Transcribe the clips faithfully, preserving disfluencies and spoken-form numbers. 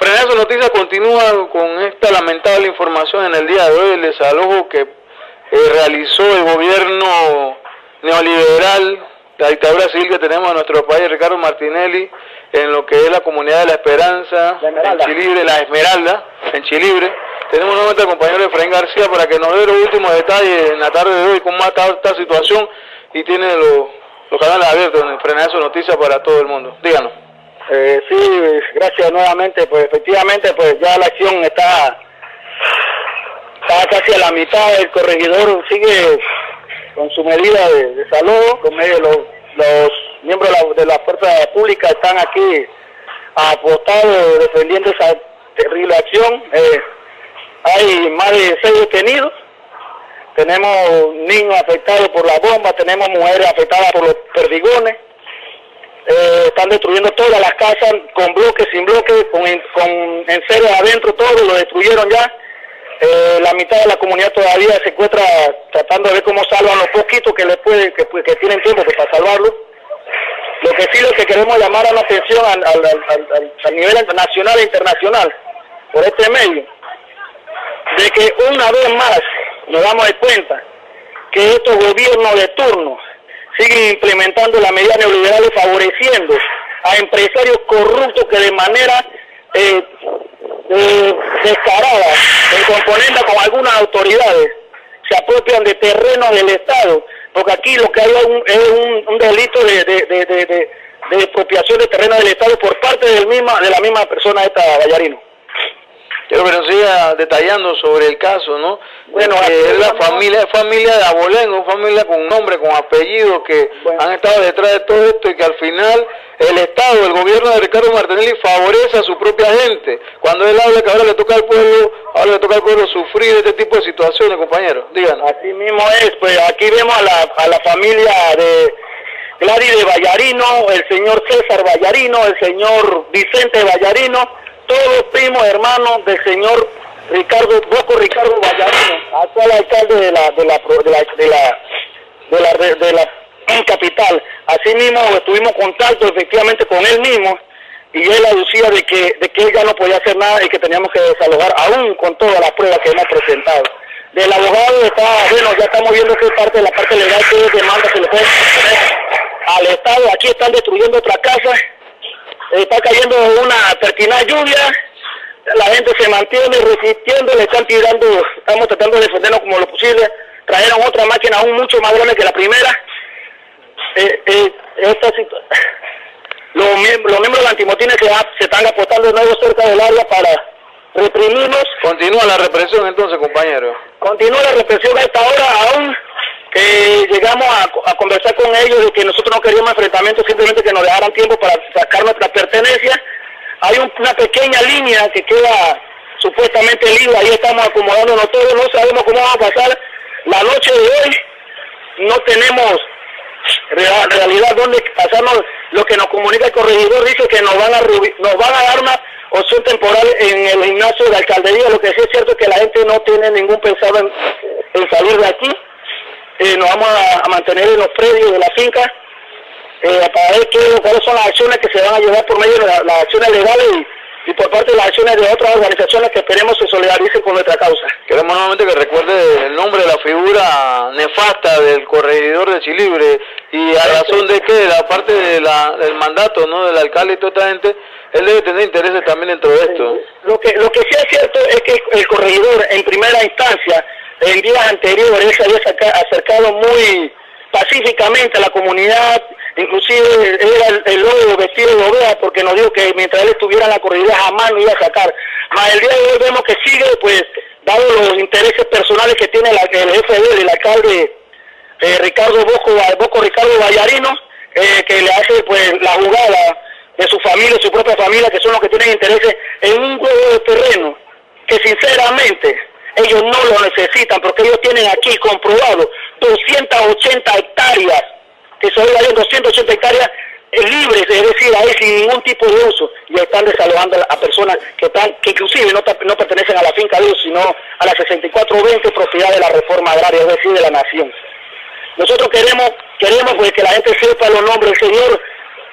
Frenazo Noticias continúa con esta lamentable información en el día de hoy, el desalojo que eh, realizó el gobierno neoliberal, la dictadura civil que tenemos en nuestro país, Ricardo Martinelli, en lo que es la comunidad de La Esperanza, en Chilibre, La Esmeralda, en Chilibre. Tenemos nuevamente al compañero Efraín García para que nos dé los últimos detalles en la tarde de hoy, cómo está esta situación, y tiene los, los canales abiertos en Frenazo Noticias para todo el mundo. Díganos. Eh, sí, gracias nuevamente. Pues efectivamente, pues ya la acción está, está casi a la mitad. El corregidor sigue con su medida de desalojo, con medio los, los miembros de la, de la fuerza pública están aquí apostados defendiendo esa terrible acción. Eh, hay más de seis detenidos, tenemos niños afectados por la bomba, tenemos mujeres afectadas por los perdigones. Eh, están destruyendo todas las casas con bloques, sin bloques, con, con enseres adentro, todo lo destruyeron ya. Eh, la mitad de la comunidad todavía se encuentra tratando de ver cómo salvan los poquitos que les puede, que, que tienen tiempo pues, para salvarlos. Lo que sí lo que queremos llamar a la atención al, al, al, al, al nivel nacional e internacional por este medio, de que una vez más nos damos de cuenta que estos gobiernos de turno siguen implementando las medidas neoliberales favoreciendo a empresarios corruptos que de manera eh, eh, descarada, en componenda con algunas autoridades, se apropian de terrenos del Estado, porque aquí lo que hay es un, es un, un delito de, de, de, de, de, de expropiación de terrenos del Estado por parte del misma, de la misma persona esta Vallarino. Quiero que nos siga detallando sobre el caso, ¿no? Bueno, eh, es la familia, familia de Abolengo, familia con nombre, con apellido, que bueno, han estado detrás de todo esto y que al final el Estado, el gobierno de Ricardo Martinelli favorece a su propia gente. Cuando él habla que ahora le toca al pueblo, ahora le toca al pueblo sufrir este tipo de situaciones, compañeros. Díganos. Así mismo es, pues aquí vemos a la, a la familia de Gladys de Vallarino, el señor César Vallarino, el señor Vicente Vallarino, todos primos hermanos del señor Ricardo Boco Ricardo Vallarino, actual alcalde de la de la de la de la de la, de la, de la capital. Asimismo tuvimos contacto efectivamente con él mismo y él aducía de que de que él ya no podía hacer nada y que teníamos que desalojar aún con todas las pruebas que hemos presentado. Del abogado está, bueno, ya estamos viendo que es parte de la parte legal que es demanda se le puede poner al Estado. Aquí están destruyendo otra casa. Está cayendo una pertinaz lluvia, la gente se mantiene resistiendo, le están tirando, estamos tratando de defendernos como lo posible, trajeron otra máquina aún mucho más grande que la primera. Eh, eh, esta los, los miembros de la antimotines se, se están apostando de nuevo cerca del área para reprimirnos. Continúa la represión entonces, compañero. Continúa la represión a esta hora aún. Que llegamos a, a conversar con ellos de que nosotros no queríamos enfrentamientos, simplemente que nos dejaran tiempo para sacar nuestras pertenencias. Hay un, una pequeña línea que queda supuestamente libre, ahí estamos acomodándonos todos, no sabemos cómo va a pasar la noche de hoy, no tenemos real, realidad dónde pasarnos. Lo que nos comunica el corregidor dice que nos van a nos van a dar una opción temporal en el gimnasio de la alcaldía. Lo que sí es cierto es que la gente no tiene ningún pensado en, en salir de aquí. Eh, nos vamos a, a mantener en los predios de la finca eh, para ver qué, cuáles son las acciones que se van a llevar por medio de la, las acciones legales y, y por parte de las acciones de otras organizaciones que esperemos se solidaricen con nuestra causa. Queremos nuevamente que recuerde el nombre de la figura nefasta del corregidor de Chilibre y a razón de que la parte de la, del mandato, ¿no?, del alcalde y toda esta gente, él debe tener intereses también dentro de esto. Lo que, lo que sí es cierto es que el corregidor en primera instancia en días anteriores él se había acercado muy pacíficamente a la comunidad, inclusive era el, el lobo vestido de oveja porque nos dijo que mientras él estuviera en la corregidora jamás lo iba a sacar. Mas el día de hoy vemos que sigue, pues, dado los intereses personales que tiene la, el jefe de él, el alcalde eh, Ricardo Boco, Boco Ricardo Vallarino, eh, que le hace pues la jugada de su familia, su propia familia, que son los que tienen intereses en un huevo de terreno, que sinceramente ellos no lo necesitan, porque ellos tienen aquí comprobado doscientas ochenta hectáreas, que son doscientas ochenta hectáreas libres, es decir, ahí sin ningún tipo de uso, y están desalojando a personas que están, que inclusive no, no pertenecen a la finca de ellos, sino a la sesenta y cuatro veinte propiedad de la reforma agraria, es decir, de la nación. Nosotros queremos, queremos pues que la gente sepa los nombres. El señor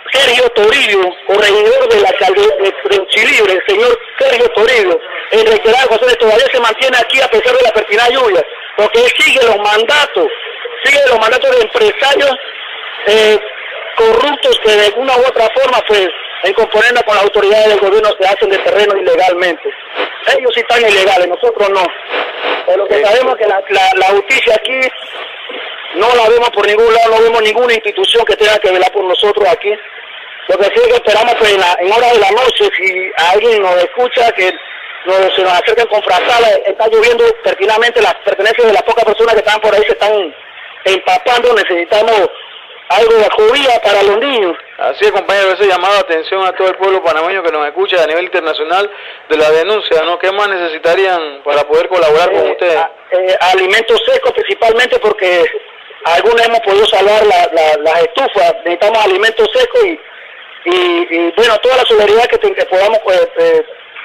Sergio Toribio, corregidor de la alcaldía de Chilibre, el señor Sergio Toribio, en reiteradas ocasiones todavía se mantiene aquí a pesar de la pertinaz lluvia, porque él sigue los mandatos, sigue los mandatos de empresarios eh, corruptos que de alguna u otra forma, pues, en componenda con las autoridades del gobierno se hacen de terreno ilegalmente. Ellos sí están ilegales, nosotros no. Pero lo que sabemos es que la, la, la justicia aquí no la vemos por ningún lado, no vemos ninguna institución que tenga que velar por nosotros aquí. Lo que sí es que esperamos pues en, la, en horas de la noche, si alguien nos escucha, que nos, se nos acerquen con frazada, está lloviendo pertinazmente, las pertenencias de las pocas personas que están por ahí se están empapando, necesitamos algo de acogida para los niños. Así es, compañero, ese llamado de atención a todo el pueblo panameño que nos escucha a nivel internacional de la denuncia, ¿no? ¿Qué más necesitarían para poder colaborar eh, con ustedes? A, eh, alimentos secos principalmente, porque algunos hemos podido salvar la, la, las estufas, necesitamos alimentos secos y, y, y bueno, toda la solidaridad que, que podamos pues, eh,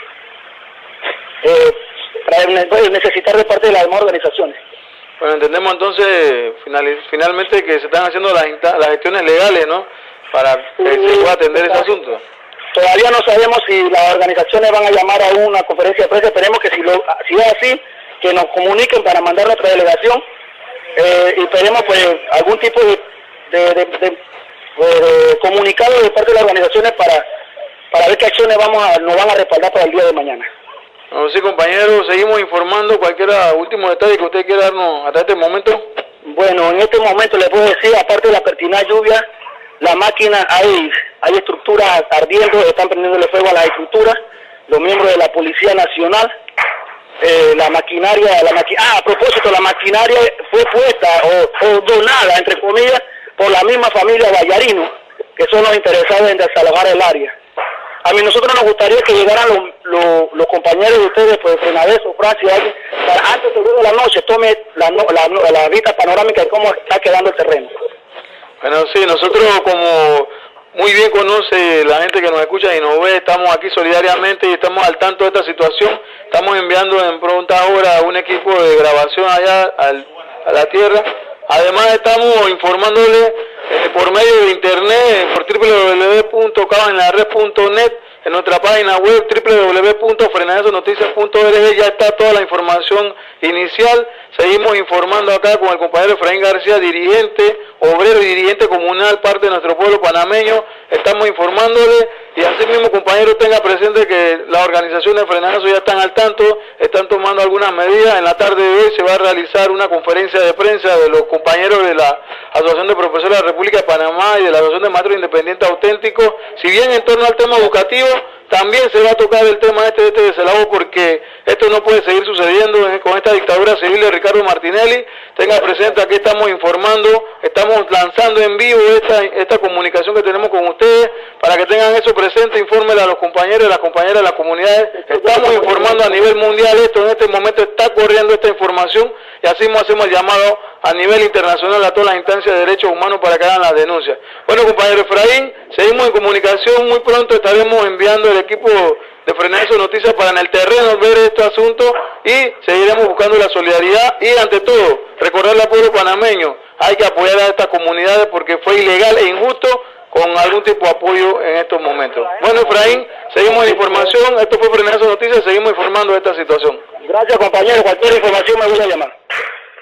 eh, necesitar de parte de las demás organizaciones. Bueno, entendemos entonces final, finalmente que se están haciendo las, las gestiones legales, ¿no? Para que sí, se pueda atender ese asunto. Todavía no sabemos si las organizaciones van a llamar a una conferencia de prensa, esperemos que si, lo, si es así, que nos comuniquen para mandar nuestra delegación eh, y esperemos pues algún tipo de, de, de, de, de comunicado de parte de las organizaciones para, para ver qué acciones vamos a, nos van a respaldar para el día de mañana. Bueno, sí, compañeros, seguimos informando cualquier último detalle que usted quiera darnos hasta este momento. Bueno, en este momento les puedo decir, aparte de la pertinaz lluvia, la máquina, hay, hay estructuras ardiendo, están prendiéndole fuego a las estructuras, los miembros de la Policía Nacional, eh, la maquinaria, la maqui ah, a propósito, la maquinaria fue puesta o, o donada, entre comillas, por la misma familia Vallarino, que son los interesados en desalojar el área. A mí nosotros nos gustaría que llegaran los, los, los compañeros de ustedes, pues Frenadeso, Francia, alguien, para antes de la noche tome la, la, la vista panorámica de cómo está quedando el terreno. Bueno, sí, nosotros como muy bien conoce la gente que nos escucha y nos ve, estamos aquí solidariamente y estamos al tanto de esta situación, estamos enviando en prontas horas un equipo de grabación allá al, a la tierra. Además estamos informándole eh, por medio de internet, por doble u doble u doble u punto cava en la red punto net, en nuestra página web doble u doble u doble u punto frenadeso noticias punto org, ya está toda la información inicial. Seguimos informando acá con el compañero Efraín García, dirigente, obrero y dirigente comunal, parte de nuestro pueblo panameño. Estamos informándole y así mismo, compañero, tenga presente que las organizaciones de Frenadeso ya están al tanto, están tomando algunas medidas. En la tarde de hoy se va a realizar una conferencia de prensa de los compañeros de la Asociación de Profesores de la República de Panamá y de la Asociación de Maestros Independientes Auténticos. Si bien en torno al tema educativo, también se va a tocar el tema este de este desalado, porque esto no puede seguir sucediendo con esta dictadura civil de Ricardo Martinelli. Tenga presente, aquí estamos informando, estamos lanzando en vivo esta, esta comunicación que tenemos con ustedes, para que tengan eso presente, infórmenle a los compañeros y a las compañeras de las comunidades. Estamos informando a nivel mundial esto, en este momento está corriendo esta información y así mismo hacemos el llamado a nivel internacional a todas las instancias de derechos humanos para que hagan las denuncias. Bueno, compañero Efraín, seguimos en comunicación, muy pronto estaremos enviando el equipo de Frenadeso Noticias para en el terreno ver este asunto y seguiremos buscando la solidaridad y ante todo recordarle al pueblo panameño, hay que apoyar a estas comunidades porque fue ilegal e injusto con algún tipo de apoyo en estos momentos. Bueno, Efraín, seguimos en información, esto fue Frenadeso Noticias, seguimos informando de esta situación. Gracias, compañero, cualquier información me voy a llamar.